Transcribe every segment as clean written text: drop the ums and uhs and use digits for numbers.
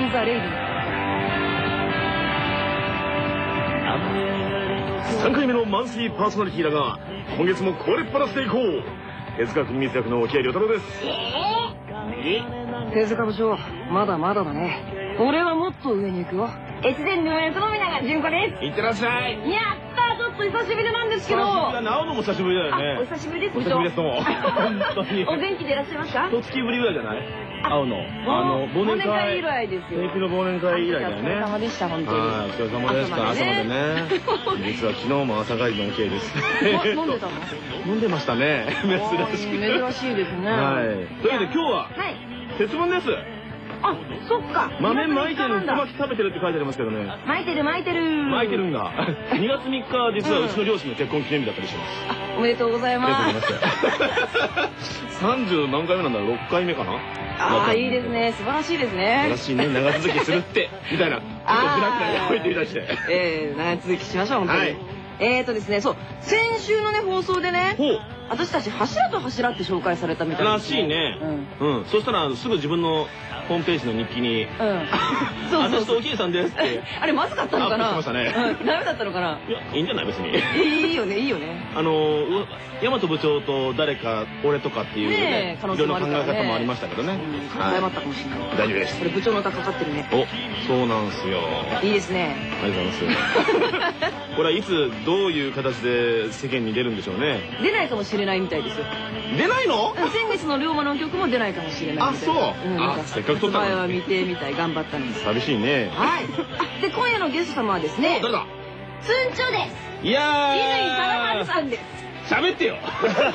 ンザレイディ。 3回目のマンスリーパーソナリティだが、今月もこれっぱなしでいこう。手塚国光役の沖合良太郎です。 手塚部長、まだまだだね。俺はもっと上に行くよ。越前の上富永純子です。 いってらっしゃい。 やったー、ちょっと久しぶりなんですけど。 会うのも久しぶりだよね。 お久しぶりです。 お久しぶりです。どうも。本当に。 お元気でいらっしゃいますか？ 一月ぶりぐらいじゃない？会うの。 忘年会以来ですよ。 平気の忘年会以来だよね。 お疲れ様でした、本当に。 お疲れ様でした。朝までね。実は昨日も朝帰りの OK です。 飲んでたの？ 飲んでましたね。珍しく。 珍しいですね。 はい。というわけで今日は節分です。 あ、そっか。 豆まいてる、小巻き食べてるって書いてありますけどね。 巻いてる巻いてる。 巻いてるんだ。2月3日実はうちの両親の結婚記念日だったりします。 おめでとうございます。 ありがとうございます。30何回目なんだろう、6回目かな。 ああ、いいですね。素晴らしいですね。 素晴らしいね。長続きするってみたいな。ちょっとフラフラに置いていたして。 長続きしましょう本当に。ですね、そう、先週のね放送でね、私たち柱と柱って紹介されたみたいらしいね。うん。そしたらすぐ自分のホームページの日記に「私とおきいさんです」って。あれまずかったのかな。 ダメだったのかな。 いや、いいんじゃない別に。 いいよねいいよね。 大和部長と誰か俺とかっていうね、いろいろ考え方もありましたけどね。 謝ったかもしれない。 大丈夫です。 これ部長の歌かかってるね。 お、そうなんすよ。 いいですね。 ありがとうございます。これはいつどういう形で世間に出るんでしょうね。 出ないかもしれないみたいですよ。 出ないの？ 先月の龍馬の曲も出ないかもしれない。 あ、そう。せっかく撮ったのに。 発売は見てみたい、頑張ったんです。 寂しいね。 はい。で、今夜のゲスト様はですね。 誰だ？ つんちょです。 いやー。 乾貞治さんです。 喋ってよ。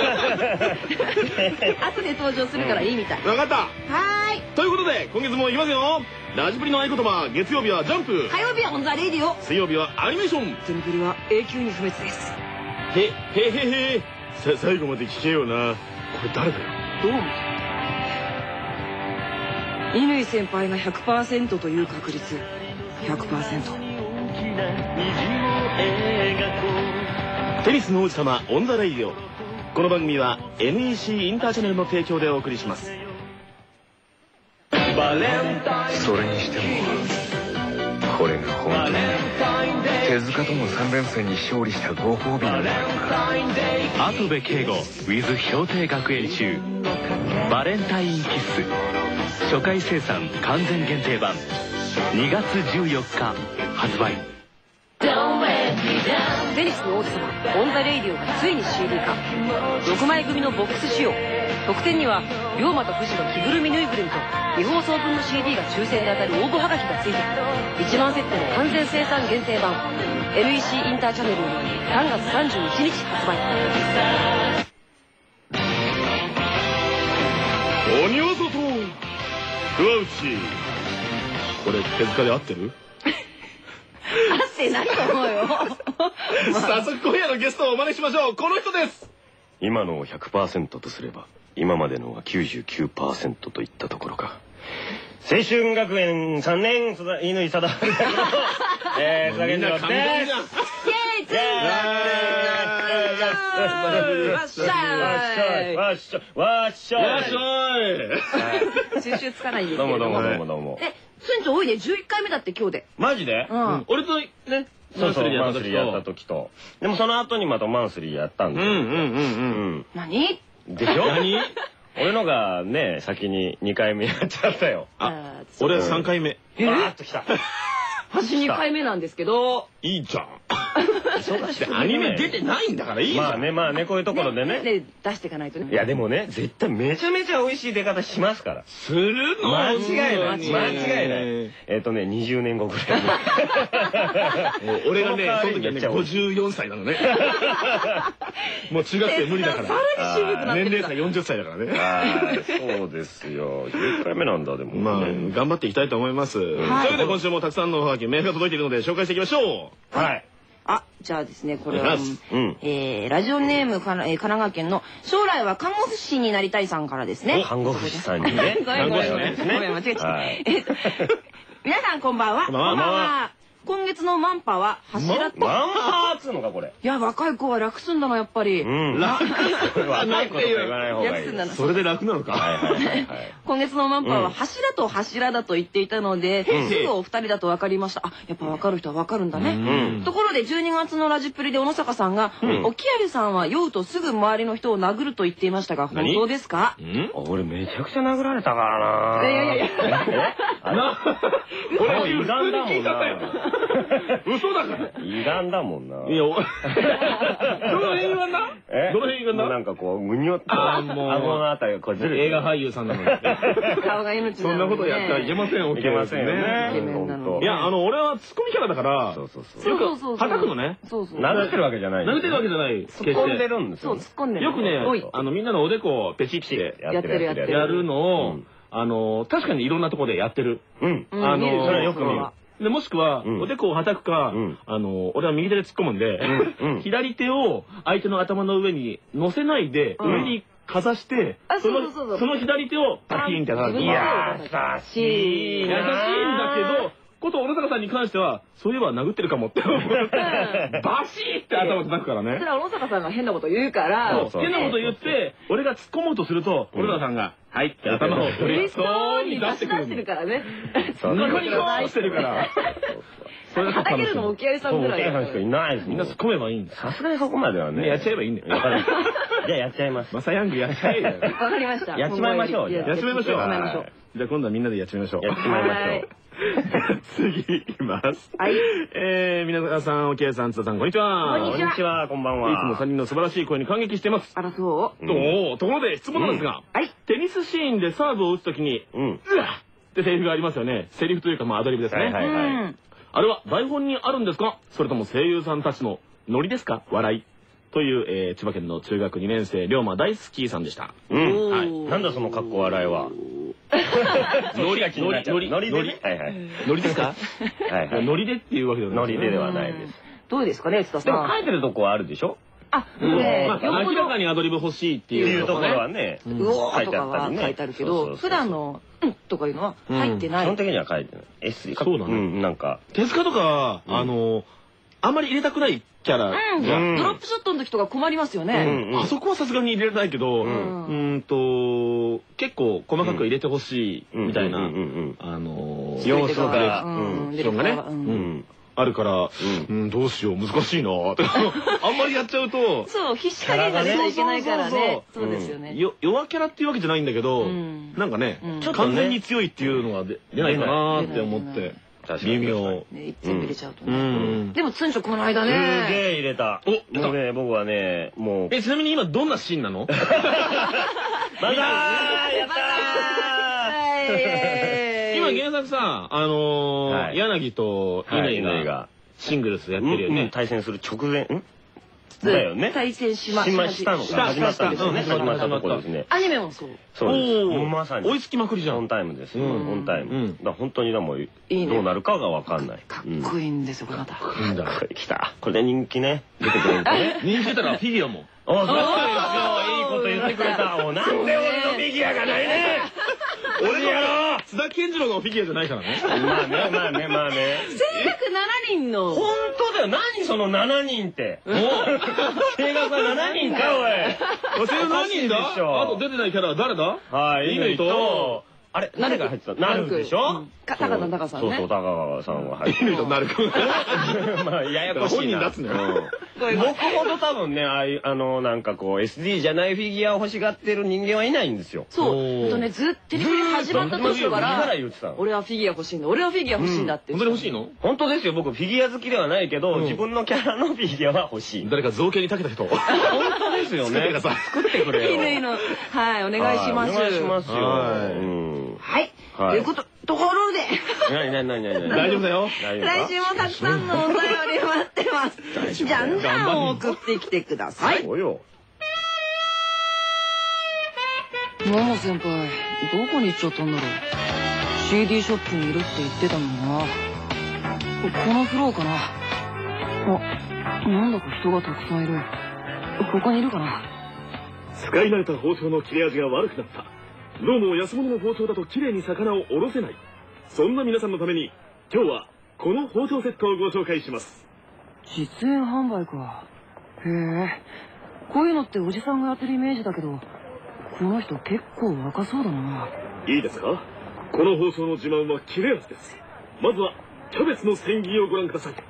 後で登場するからいいみたい。 わかった。 はーい。 ということで今月もいきますよ。ラジプリの合言葉、月曜日はジャンプ、 火曜日はオンザレディオ、 水曜日はアニメーション、 テレビは永久に不滅です。 へ最後まで聞けよな。これ誰だよ。 どうも乾先輩が 100% という確率 100%。 テニスの王子様オンザレイディオ。この番組は NEC インターチャネルの提供でお送りします。 それにしてもこれが本当に手塚との3連戦に勝利したご褒美なのだろうか。 跡部圭吾 with 氷定学園中バレンタインキッス初回生産完全限定版2月14日発売。 テニスの王子様オンザレイディオがついに CD 化。6枚組のボックス仕様。特典には龍馬と富士の着ぐるみぬいぐるみと未放送分の CD が抽選で当たる応募はがきがついて1万セットの完全生産限定版 NEC インターチャネルに3月31日発売。 鬼は外桑内。これ手塚で合ってる？ 合ってないと思うよ。 早速今夜のゲストをお招きしましょう。この人です。 今のを 100% とすれば今までのが 99% といったところか。青春学園3年乾貞治です。みんな神々じゃん。 わっしゃい。収集つかないんですけれども。 どうも。 村長多いね。11回目だって今日で。 マジで？俺とね、 マンスリーやった時と。でもその後にまたマンスリーやったんですよ。 何？ でしょ？何？俺のがね、先に2回目やっちゃったよ。 あ、俺3回目。 あーっときた。 私2回目なんですけど。 いいじゃん。忙しくてアニメ出てないんだからいいじゃん。 まあね、こういうところでね。 出していかないとね。 いやでもね、絶対めちゃめちゃ美味しい出方しますから。 するの？ 間違いない。20年後ぐらいに。 俺がね、その時はね、54歳なのね。もう中学生無理だから。 さらに渋くなってる。 年齢差40歳だからね。 そうですよ。11回目なんだ、でも。 まあ、頑張っていきたいと思います。というわけで今週もたくさんのおはがき、メールが届いているので紹介していきましょう。 はい。 じゃあですね、これは、ラジオネーム神奈川県の将来は看護師になりたいさんからですね。 看護師さんにね。 ごめん、間違えちゃった。皆さんこんばんは。こんばんは。 今月のマンパは柱と。 マンパーっつうのかこれ。 いや、若い子は楽すんだな、やっぱり。 楽。若いこと言わない方がいい。 略すんだな。 それで楽なのか。 今月のマンパは柱と柱だと言っていたので、すぐお二人だと分かりました。あ、やっぱ分かる人は分かるんだね。ところで12月のラジプリで小野坂さんが、沖有さんは酔うとすぐ周りの人を殴ると言っていましたが、本当ですか？ 俺めちゃくちゃ殴られたからな。 いやいやいや。 もう歪んだもんな。 嘘だから。 歪んだもんな。 いや、どの辺がな？どの辺がな？ なんかこう、むにょっと、顎のあたりがこうずる。 映画俳優さんなのに。 顔が命そんなことやったらいけません、 いけませんよね。 いや、俺はツッコミキャラだから、よく叩くのね。 殴ってるわけじゃない。 殴ってるわけじゃない。 突っ込んでるんですよ。 そう、突っ込んでる。 よくね、みんなのおでこをペチってやってる。 やるのを、確かにいろんなところでやってる。 それはよく見る。 で、もしくは、おでこを叩くか、俺は右手で突っ込むんで、左手を相手の頭の上に乗せないで、上にかざして、その左手をパキーンって叩く。 優しい。 優しいんだけど、こと小野坂さんに関しては、そういえば殴ってるかもって思って、バシーって頭叩くからね。 それは小野坂さんが変なこと言うから、 変なこと言って、俺が突っ込もうとすると、小野坂さんが、はいって頭を嬉しそうに出してるからね。 ニコニコしてるから。 それ叩けるのも沖合さんぐらい。 沖合さんしかいないです。 みんな突っ込めばいいんだ。 さすがにそこまではね。 やっちゃえばいいんだよ。 じゃあやっちゃいます。 マサヤングやっちゃえよ。 わかりました。 やっちまいましょう。 やっちまいましょう。じゃあ今度はみんなでやっちまいましょう。 やっちまいましょう。 次いきます。 はい。 皆さん、沖合さん、津田さん、こんにちは。 こんにちは。 こんばんは。 いつも3人の素晴らしい声に感激しています。 あら、そう。 ところで質問なんですが、テニスシーンでサーブを打つときに、うわっってセリフがありますよね。セリフというか、アドリブですね。あれは台本にあるんですか？それとも声優さんたちのノリですか？笑い。という、千葉県の中学2年生、龍馬大好きさんでした。 なんだその格好笑いは。 ノリですか？ノリでっていうわけではない。 ノリではないです。 どうですかね、津田さん。 でも書いてるとこはあるでしょ？ 明らかにアドリブ欲しいっていうところはね、 うおーとかは書いてあるけど、普段のとかいうのは入ってない。 基本的には書いてない。 そうだね。 なんか手塚とかあんまり入れたくないキャラじゃん。 ドロップショットの時とか困りますよね。 あそこはさすがに入れられないけど、結構細かく入れてほしいみたいな要素が人がねあるから、どうしよう難しいなあんまりやっちゃうと、 そう必死加減が出ちゃいけないからね。そうですよね。 弱キャラっていうわけじゃないんだけど、なんかね完全に強いっていうのが出ないかなって思って。微妙。 全部入れちゃうとね。でもつんちょこの間ね。 すげえ入れた。もうね、僕はね、もう。 ちなみに今どんなシーンなの？ バザーやったー！今原作さ、柳と乾がシングルスやってるよね。 対戦する直前、だよね。 対戦しましたのが始まったんですよね。始まったところですね。 アニメもそう。 そうです。まさに。 追いつきまくりじゃん。 オンタイムです。オンタイム。だ本当にもうどうなるかがわかんない。 かっこいいんですよ、これまた。 いいんだ。 来た。これで人気ね。出てくるんですね。 人気出たらフィギュアも。 お、そうですよ。いいこと言ってくれた。なんで俺のフィギュアがないね。俺やろう。 津田健次郎のフィギュアじゃないからね。 まあね。 1107人の。 本当だよ。何その7人って。声楽は7人か、おい。 それ何人だ？あと出てないキャラは誰だ？ はい、乾と、あれ、誰が入ってた？なるでしょ？ 高野高さんね。 そう、高川さんが入ってる。 なるか。 まあ、ややこしいな。 本人出すの。 僕ほど多分ね、なんかこう、SD じゃないフィギュアを欲しがってる人間はいないんですよ。 そう。ずっとテレビ始まった時から俺はフィギュア欲しいんだ。俺はフィギュア欲しいんだって。 本当に欲しいの？ 本当ですよ。僕フィギュア好きではないけど、自分のキャラのフィギュアは欲しい。 誰か造形に長けた人。 本当ですよね。作ってくれよ。 乾の、はい、お願いします。 お願いしますよ。 はい。というところで。 何大丈夫だよ。 来週もたくさんのお便り待ってます。じゃんじゃん送ってきてください。 そうよ。 ママ先輩、どこに行っちゃったんだろう。CD ショップにいるって言ってたのにな。このフロアかな。なんだか人がたくさんいる。ここにいるかな。 使い慣れた包丁の切れ味が悪くなった。どうも安物の包丁だと綺麗に魚をおろせない。そんな皆さんのために今日はこの包丁セットをご紹介します。 実演販売か。へえ。こういうのっておじさんがやってるイメージだけど、この人結構若そうだな。 いいですか？この包丁の自慢は切れ味です。まずはキャベツの千切りをご覧ください。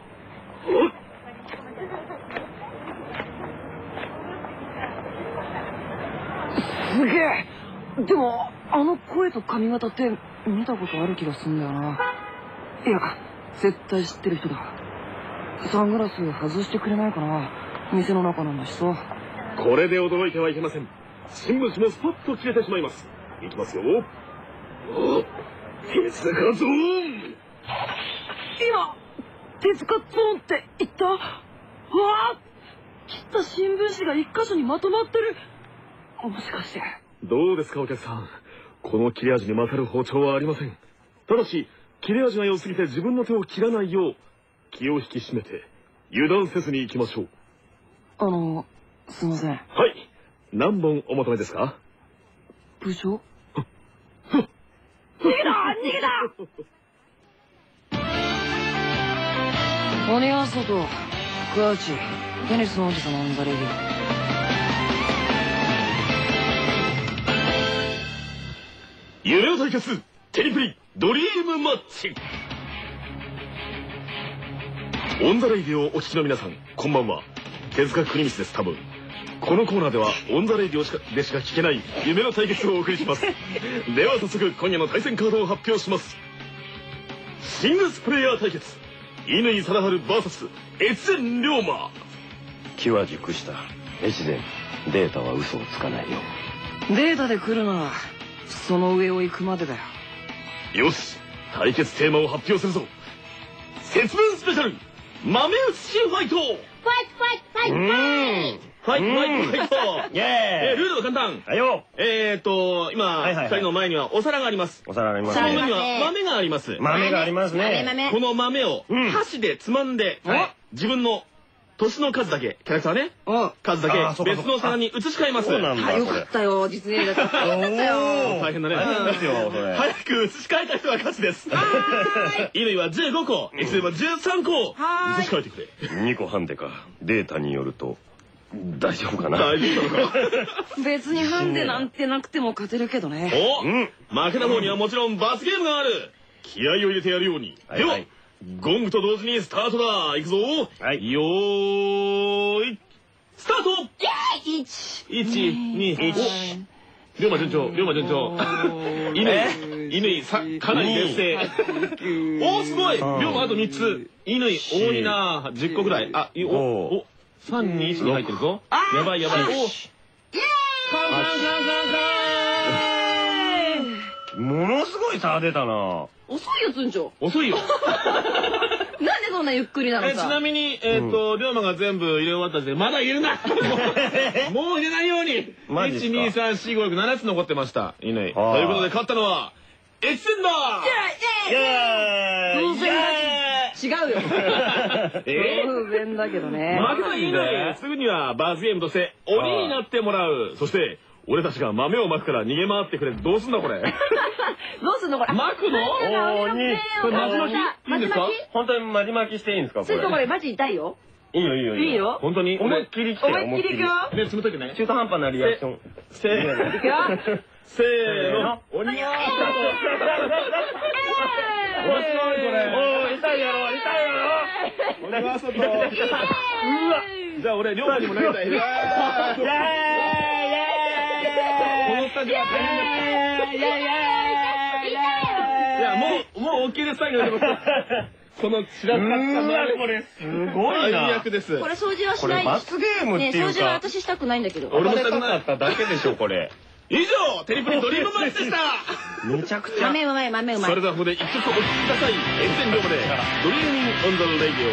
すげえ。でもあの声と髪型って見たことある気がすんだよな。いや絶対知ってる人だ。サングラス外してくれないかな。店の中なんだしさ。 これで驚いてはいけません。新聞紙もスパッと切れてしまいます。いきますよ。鉄がゾーン。 今鉄がゾーンって言った？うわあ、切った新聞紙が一箇所にまとまってる。もしかして。 どうですかお客さん。この切れ味に勝る包丁はありません。ただし切れ味が良すぎて自分の手を切らないよう気を引き締めて油断せずに行きましょう。 すいません。 はい。何本お求めですか？ 部長？逃げた鬼は外、クラウチ、テニスの王子様オンザレディオ。 夢の対決、テニプリドリームマッチ。オンザレイディオをお聞きの皆さん、こんばんは。手塚国光です。多分このコーナーではオンザレイディオでしか聞けない夢の対決をお送りします。では早速今夜の対戦カードを発表します。シングルスプレイヤー対決、乾貞治 VS 越前龍馬。 機は熟した。越前、データは嘘をつかないよ。 データで来るならその上を行くまでだよ。 よし、対決テーマを発表するぞ。節分スペシャル、豆打ちシファイト。ファイト。ルールは簡単。 はいよ。 今2人の前にはお皿があります。 お皿あります。 その上には豆があります。 豆がありますね。 この豆を箸でつまんで、自分の年の数だけ、キャラクターね、数だけ別の皿に移し替えます。 よかったよ、実演だった。大変だね。早く移し替えた人が勝ちです。乾は15個、越前は13個移し替えてくれ。 2個ハンデか。データによると大丈夫かな。 大丈夫か。 別にハンデなんてなくても勝てるけどね。 負けた方にはもちろん罰ゲームがある。気合を入れてやるように。ではゴングと同時にスタートだ。いくぞ。よーいスタート。121。龍馬順調。乾かなり劣勢。おーすごい。龍馬あと3つ。乾多いな。10個ぐらい。お3、2、1に入ってるぞ。やばい。おものすごい差出たな。 遅いよ、村長。 遅いよ。 なんでそんなゆっくりなのさ。 ちなみに、龍馬が全部入れ終わったんで、まだ入れるな。もう入れないように。1、2、3、4、5、6、7つ残ってました。乾。ということで勝ったのは、越前だ。 違うよ。当然だけどね。 負けた乾、すぐには罰ゲームとして鬼になってもらう。そして、俺たちが豆をまくから逃げ回ってくれ。どうすんだこれ。 どうすんのこれ。 まくの？ 鬼。 これマジ巻き？いいんですか？ 本当にマジ巻きしていいんですかこれ。 これマジ痛いよ。 いいよ。 本当に？ 思いっきり来て。 思いっきりいくよ。 ね、冷たいけどね。 中途半端なリアクション。 せーの。鬼がスタート。面白いこれ。 痛いやろ。 鬼が外。うわ。じゃあ俺龍馬にも投げたい。このスタジオは大変です。いやもう大きいです。最後でもこの知らなかったこれすごいな。 役です。 これ掃除はしない。 これ罰ゲームっていうか。 掃除は私したくないんだけど。 俺もしたくなかっただけでしょこれ。 以上テニプリドリームマッチでした。 めちゃくちゃ。 豆うまい。 それではここで一曲お聴きください。越前龍馬でドリーミングオンザレイディオ。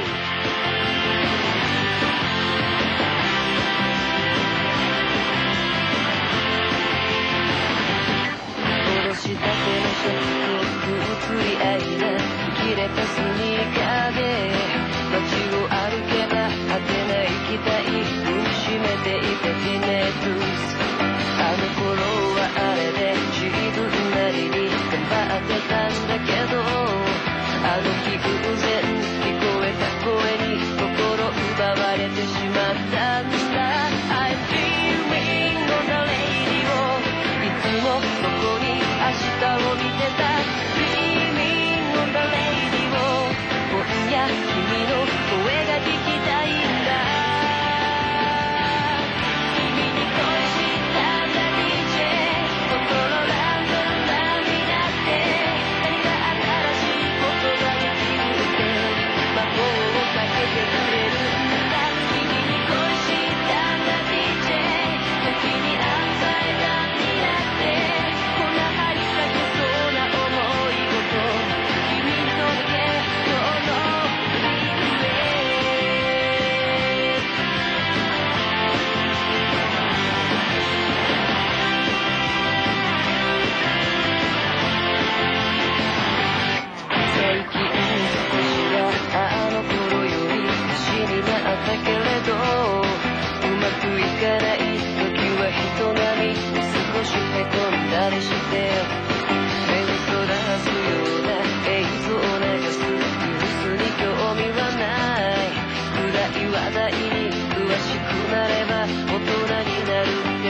したてのショックを作り合いな切れたスニーカーで街を歩けば果てない期待踏みしめていたティネーブス。あの頃はあれで自分なりに頑張ってたんだけどあの日偶然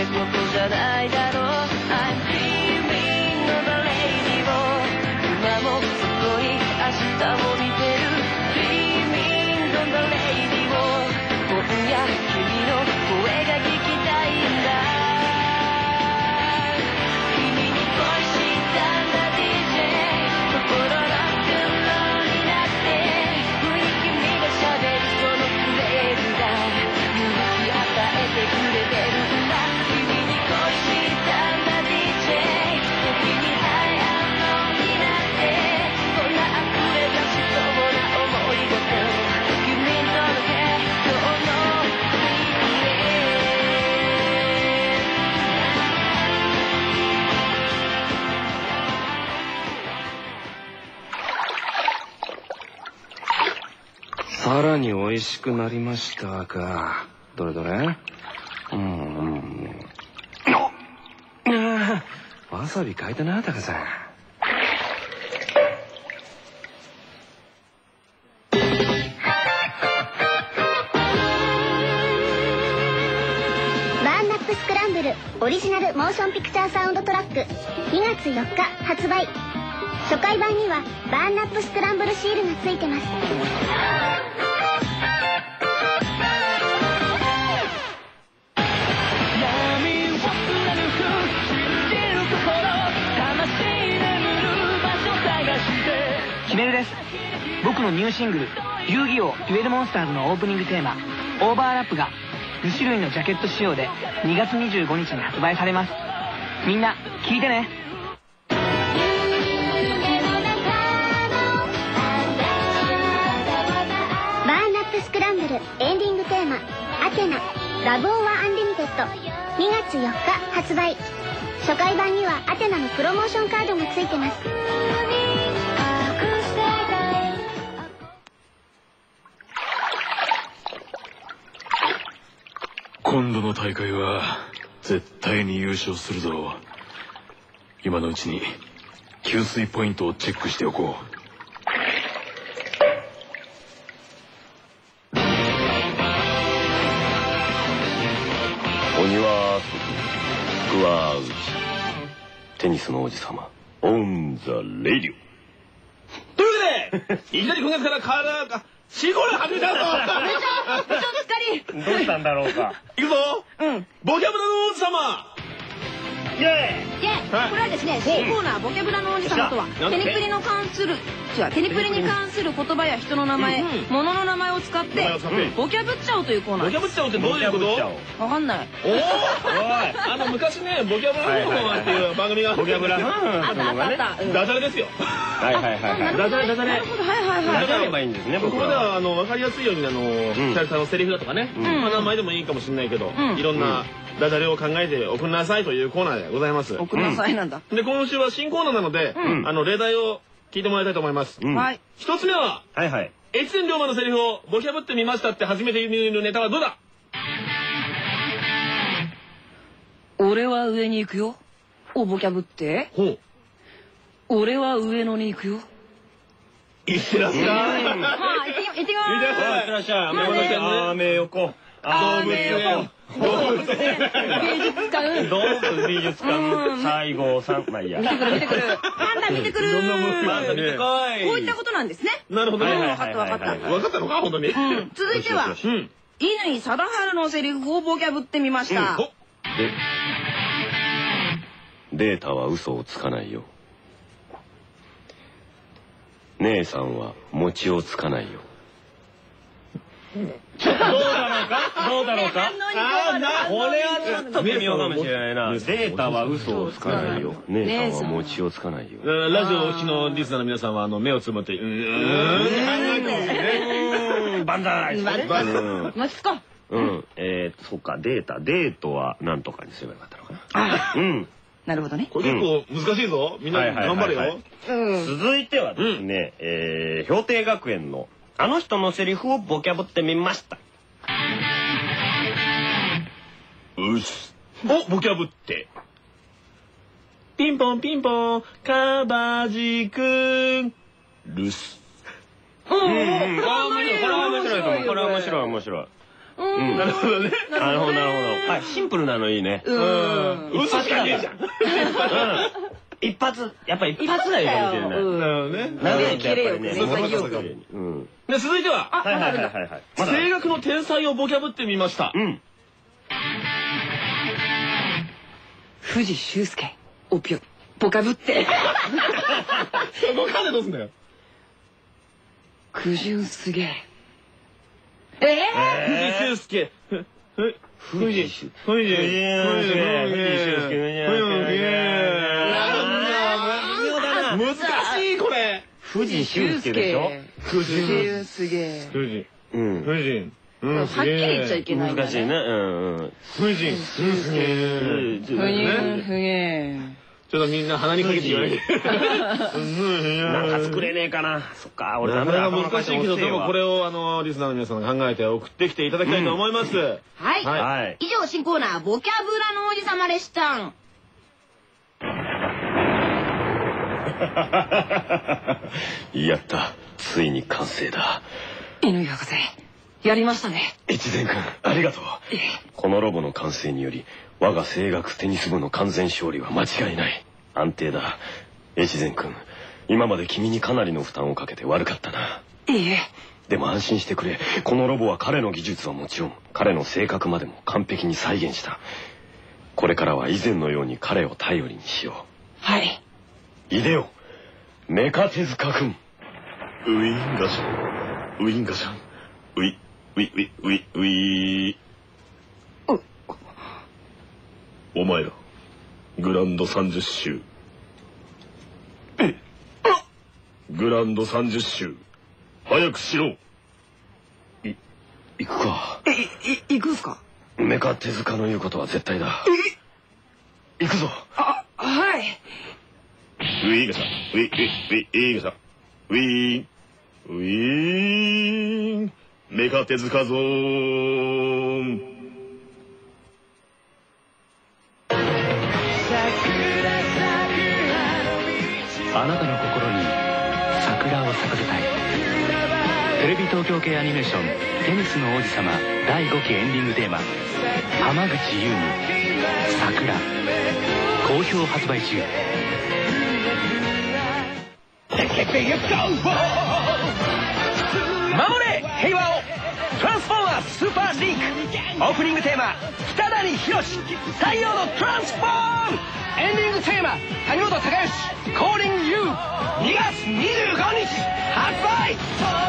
ことじゃないだろう。 I'm dreaming of a radio。 今もそこに明日を見てる Dreaming of a radio。 今夜君の声が聞きたいんだ。君に恋したんだ DJ。 心ロックンロールになって雰囲気君が喋るそのフレーズが勇気与えてくれてるんだ。君に恋したんだ DJ。 君にI am aloneになってこんな溢れ出しそうな思い事君に届け今日のさらに美味しくなりましたか。どれどれ。わさび変えたな、タカさん。 バーンナップスクランブルオリジナルモーションピクチャーサウンドトラック2月4日発売。初回版にはバーンナップスクランブルシールがついてます。 キメルです。僕のニューシングル「遊戯王デュエルモンスターズ」のオープニングテーマ「オーバーラップ」が2種類のジャケット仕様で2月25日に発売されます。みんな聴いてね。 バーンナップスクランブルエンディングテーマ「アテナラブオーアンリミテッド」2月4日発売。初回版にはアテナのプロモーションカードがついてます。 今度の大会は絶対に優勝するぞ。今のうちに給水ポイントをチェックしておこう。 鬼は外、福は内。テニスの王子様、オンザレディオ。 というわけで、いきなり今月から体がシーコール始めたぞ。 部長ですかり。 どうしたんだろうか。 いくぞ。ボキャブラの王子様。イェーイ。 これはですね、新コーナーボキャブラの王子様とはテニプリに関する言葉や人の名前、物の名前を使ってボキャブっちゃおうというコーナー。 ボキャブっちゃおうってどういうこと？ わかんない。 おお。昔ね、ボキャブラの王子様っていう番組が。ボキャブラ。 あった。 ダジャレですよ。 はいはいはい。 ダジャレ。 なるほど、はい。 ダジャレばいいんですね。 ここでは分かりやすいようにキャラクターのセリフだとかね、名前でもいいかもしれないけど、いろんなダジャレを考えて送んなさいというコーナーでございます。 送んなさいなんだ。 で、今週は新コーナーなので、例題を聞いてもらいたいと思います。 はい。 一つ目は、越前龍馬のセリフをボキャブってみましたって初めて見るネタはどうだ？ 俺は上に行くよ。おボキャブって。 ほう。 俺は上野に行くよ。 いってらっしゃい。 行ってきます。 いってらっしゃい。アメ横。動物園。 美術館。 動物美術館。西郷さん。まあいいや。 見てくる。パンダ見てくる。 パンダ見てこい。 こういったことなんですね。 なるほどね。 わかった。 分かったのか本当に。 続いては、乾貞治のセリフをボキャブってみました。 データは嘘をつかないよ。姉さんは餅をつかないよ。どうだろうかこれはちょっと微妙かもしれないな。データは嘘をつかないよ。姉さんは餅をつかないよ。 ラジオをお聞きのリスナーの皆さんは目をつむってバンザイ。 マジか。 そっか、デートは何とかにすればよかったのかな。 なるほどね。 これ結構難しいぞ。みんな頑張れよ。 続いてはですね、氷定学園のあの人のセリフをボキャブってみました。 うっす。お、ボキャブって。ピンポンピンポン、カバジくん。留守。 これは面白い。 なるほどね。なるほどなるほど。はい、シンプルなのいいね。 嘘しかねえじゃん。 一発、やっぱ一発だよかもしれない。 なるほどね。 長いとやっぱりね。 で、続いては、声楽の天才をボキャブってみました。 藤修介、おぴょ、ボカブって。 ごかんでどうすんだよ。 苦渋すげえ。 藤修介。藤修難しいこれ。 藤修介でしょ。 苦渋すげえ。 藤。 はっきり言っちゃいけない。 難しいね。 藤。 すげえ。 ちょっとみんな鼻にかけて言わないで。 なんか作れねえかな。そっか、俺なかなか難しいけど、でもこれをリスナーの皆さんが考えて送ってきていただきたいと思います。 はい。以上、新コーナー、ボキャブラの王子様でした。 やった。ついに完成だ。 乾博士、やりましたね。 越前君、ありがとう。このロボの完成により、我が声楽テニス部の完全勝利は間違いない。安定だ。越前君、今まで君にかなりの負担をかけて悪かったな。 いいえ。 でも安心してくれ。このロボは彼の技術はもちろん、彼の性格までも完璧に再現した。これからは以前のように彼を頼りにしよう。 はい。 いでよ、メカ手塚君。 ウィンガシャン、ウィンガシャン、ウィ、ウィ、ウィ、ウィ、ウィ。お前ら、グランド30周。グランド30周。早くしろ。 行くか。 行くんすか？ メカ手塚の言うことは絶対だ。行くぞ。 はい。 ウィーガシャン、ウィ、ウィ、ウィ、ウィーガシャン、ウィーン、ウィーン、メカ手塚ゾーン。 あなたの心に桜を咲かせたい。テレビ東京系アニメーション「テニスの王子様」第5期エンディングテーマ浜口優に「桜」好評発売中。 守れ平和をトランスフォーマースーパーリンクオープニングテーマ北谷宏太陽のトランスフォームエンディングテーマ谷本隆義Calling You 2月25日発売。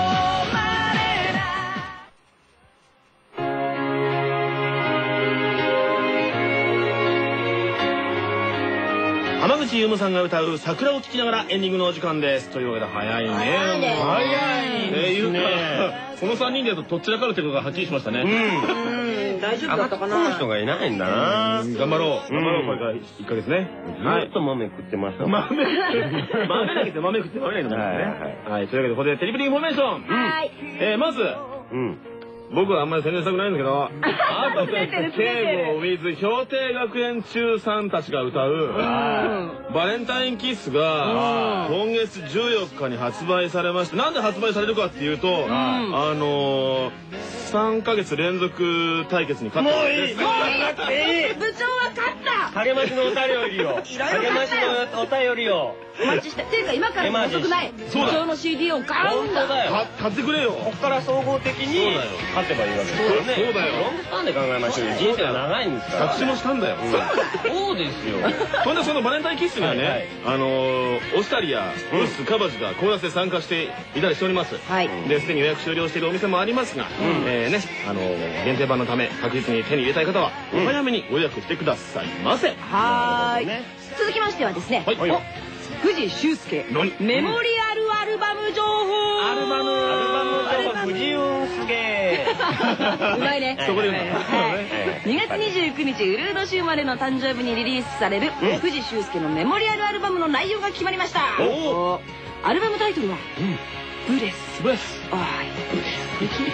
浜口優馬さんが歌う桜を聴きながらエンディングのお時間です。というわけで早いね。早いいうかこの3人でとどちらかるってことがはっきりしましたね。 大丈夫だったかな。 この人がいないんだな。 頑張ろう。頑張ろう。これから1ヶ月ね。 ずっと豆食ってました。 豆だけど豆食って豆ないのかね。はい。というわけでここでテレビインフォメーション。まず僕はあんまり宣伝したくないんだけど、あとで敬語 with 氷定学園中さんたちが歌うバレンタインキッスが今月14日に発売されまして、なんで発売されるかっていうと、3ヶ月連続対決に勝ったんです。 部長は勝った。 励ましのお便りを。励ましのお便りを。 お待ちして。っていうか今から遅くない。部長の CD を買うんだ。 買ってくれよ。 ここから総合的に勝てばいいわけですよね。 そうだよ。 ロングスパンで考えましょうよ。人生は長いんですから。 作詞もしたんだよ。 そうですよ。 そんでそのバレンタインキッスにはね、オシタリやウッスカバジがコーラスで参加していたりしております。で、すでに予約終了しているお店もありますが、限定版のため確実に手に入れたい方はお早めにご予約してくださいませ。 はーい。続きましてはですね、 藤修介メモリアルアルバム情報。 アルバム不自由すげえ。 うまいね。 そこで 2月29日ウルード州までの誕生日にリリースされる藤修介のメモリアルアルバムの内容が決まりました。アルバムタイトルはブレス。 ブレス。 素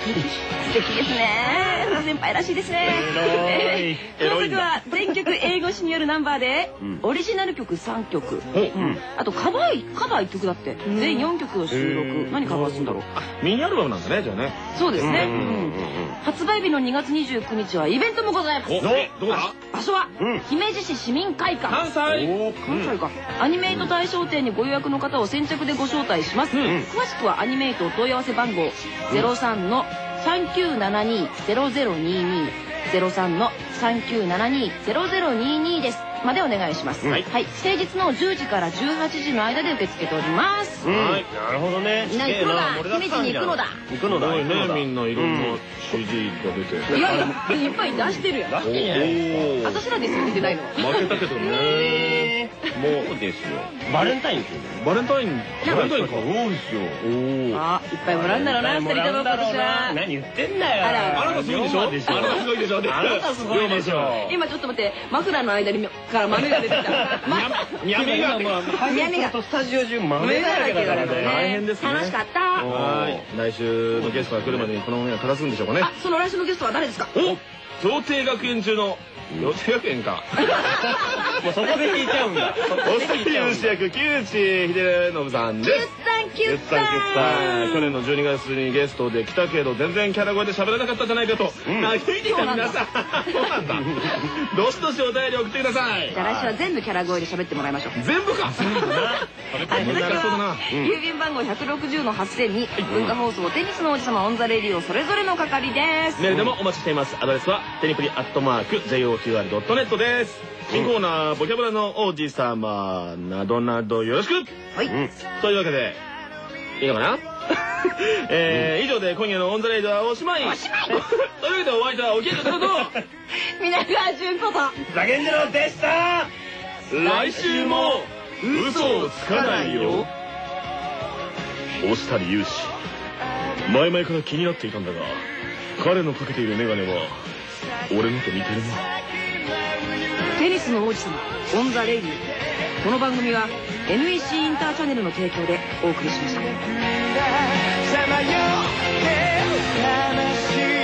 敵ですね。先輩らしいですね。この曲は全曲英語試しによるナンバーでオリジナル曲3曲、あとカバー1曲だって、全4曲を収録。何カバーするんだろう。 ミニアルバムなんだね、じゃあね。 そうですね。発売日の2月29日はイベントもございます。 どこだ？ 場所は姫路市市民会館。 関西。 関西か。アニメイト大賞展にご予約の方を先着でご招待します。詳しくはアニメイトお問い合わせ番号 03-3972-0022 03-3972-0022 です。までお願いします。はい。平日の10時から18時の間で受け付けております。 はい。なるほどね。 みんな行くのだ。姫路に行くのだ。 行くのだ。 ね、みんないろんな CD が出て。 いやいや、いっぱい出してるやん。 出してんじゃないです私らですよ、出てないの。 負けたけどね。 もうですよ。バレンタインですよね。 バレンタインか。 そうですよ。 あ、いっぱいもらうんだろうな、二人とも今年は。 何言ってんだよ。 あらあなたすごいでしょ。あなたすごいでしょ。 あなたすごいでしょ。 今ちょっと待って、マフラーの間にから豆が出てきた。 にゃめがとスタジオ中豆だらけだからね。 大変ですね。 楽しかった。 はい。来週のゲストが来るまでにこのオンエア枯らすんでしょうかね。 あ、その来週のゲストは誰ですか？ お、童貞学園中の幼稚学園か。 もうそこで聞いちゃうんだ。 おすぎ勇士役木内秀信さんです。 キュッさん。 去年の12月にゲストで来たけど全然キャラ声で喋らなかったじゃないかと嘆いていた皆さん。そうなんだ。どしどしお便り送ってください。 じゃあ来週は全部キャラ声で喋ってもらいましょう。 全部か。全部な。 郵便番号160-8000に文化放送テニスの王子様オンザレディオそれぞれの係です。 メールでもお待ちしています。アドレスはテニプリ@JOQR.net です。新コーナーボキャブラの王子様などなどよろしく。 はい。 というわけでいいのかな。以上で今夜のオンザレイドはおしまい。おしまい。というわけでお相手はおきやと皆川淳子とザゲンジロでした。 来週も嘘をつかないよ。押したり勇士、前々から気になっていたんだが、彼のかけているメガネは俺のと似てるな。 テニスの王子様オンザレイディオ。この番組は NEC インターチャネルの提供でお送りしました。